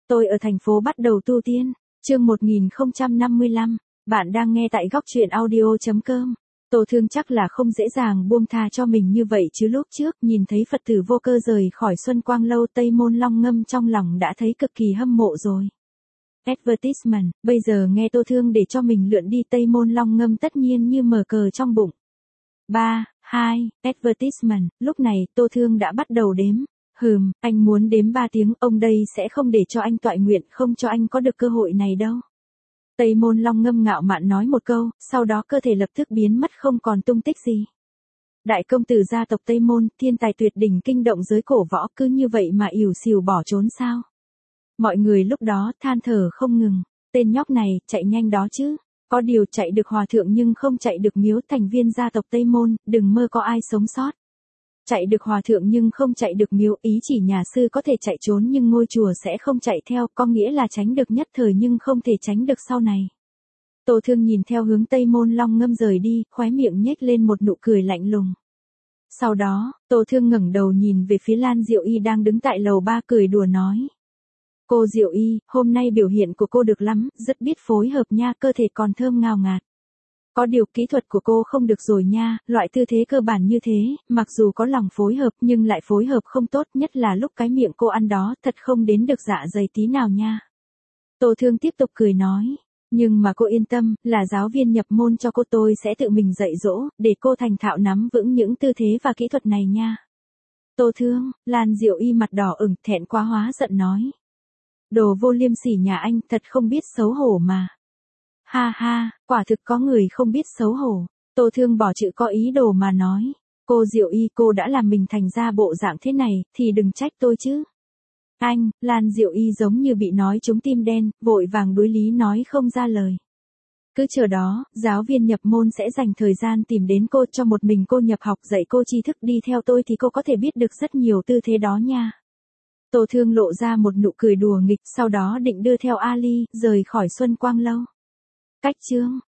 Tôi ở thành phố bắt đầu tu tiên. Chương 1055. Bạn đang nghe tại góc truyện audio.com. Tô Thương chắc là không dễ dàng buông tha cho mình như vậy chứ lúc trước nhìn thấy Phật tử vô cơ rời khỏi Xuân Quang Lâu Tây Môn Long Ngâm trong lòng đã thấy cực kỳ hâm mộ rồi. Advertisement, bây giờ nghe Tô Thương để cho mình lượn đi Tây Môn Long Ngâm tất nhiên như mở cờ trong bụng. 3, 2, advertisement, lúc này Tô Thương đã bắt đầu đếm. Anh muốn đếm 3 tiếng, ông đây sẽ không để cho anh toại nguyện, không cho anh có được cơ hội này đâu. Tây Môn Long Ngâm ngạo mạn nói một câu, sau đó cơ thể lập tức biến mất không còn tung tích gì. Đại công tử gia tộc Tây Môn, thiên tài tuyệt đỉnh kinh động giới cổ võ, cứ như vậy mà ỉu xìu bỏ trốn sao? Mọi người lúc đó than thở không ngừng, tên nhóc này, chạy nhanh đó chứ. Có điều chạy được hòa thượng nhưng không chạy được miếu, thành viên gia tộc Tây Môn, đừng mơ có ai sống sót. Chạy được hòa thượng nhưng không chạy được miếu, ý chỉ nhà sư có thể chạy trốn nhưng ngôi chùa sẽ không chạy theo, có nghĩa là tránh được nhất thời nhưng không thể tránh được sau này. Tô Thương nhìn theo hướng Tây Môn Long Ngâm rời đi, khóe miệng nhếch lên một nụ cười lạnh lùng. Sau đó, Tô Thương ngẩng đầu nhìn về phía Lan Diệu Y đang đứng tại lầu 3 cười đùa nói. Cô Diệu Y, hôm nay biểu hiện của cô được lắm, rất biết phối hợp nha, cơ thể còn thơm ngào ngạt. Có điều kỹ thuật của cô không được rồi nha, loại tư thế cơ bản như thế, mặc dù có lòng phối hợp nhưng lại phối hợp không tốt, nhất là lúc cái miệng cô ăn đó, thật không đến được dạ dày tí nào nha. Tô Thương tiếp tục cười nói, nhưng mà cô yên tâm, là giáo viên nhập môn cho cô, tôi sẽ tự mình dạy dỗ, để cô thành thạo nắm vững những tư thế và kỹ thuật này nha. Tô Thương, Lan Diệu Y mặt đỏ ửng, thẹn quá hóa giận nói. Đồ vô liêm sỉ nhà anh, thật không biết xấu hổ mà. Ha ha, quả thực có người không biết xấu hổ. Tô Thương bỏ chữ có ý đồ mà nói. Cô Diệu Y, cô đã làm mình thành ra bộ dạng thế này, thì đừng trách tôi chứ. Anh, Lan Diệu Y giống như bị nói trúng tim đen, vội vàng đối lý nói không ra lời. Cứ chờ đó, giáo viên nhập môn sẽ dành thời gian tìm đến cô, cho một mình cô nhập học dạy cô tri thức, đi theo tôi thì cô có thể biết được rất nhiều tư thế đó nha. Tô Thương lộ ra một nụ cười đùa nghịch, sau đó định đưa theo Ali, rời khỏi Xuân Quang Lâu. Cách chương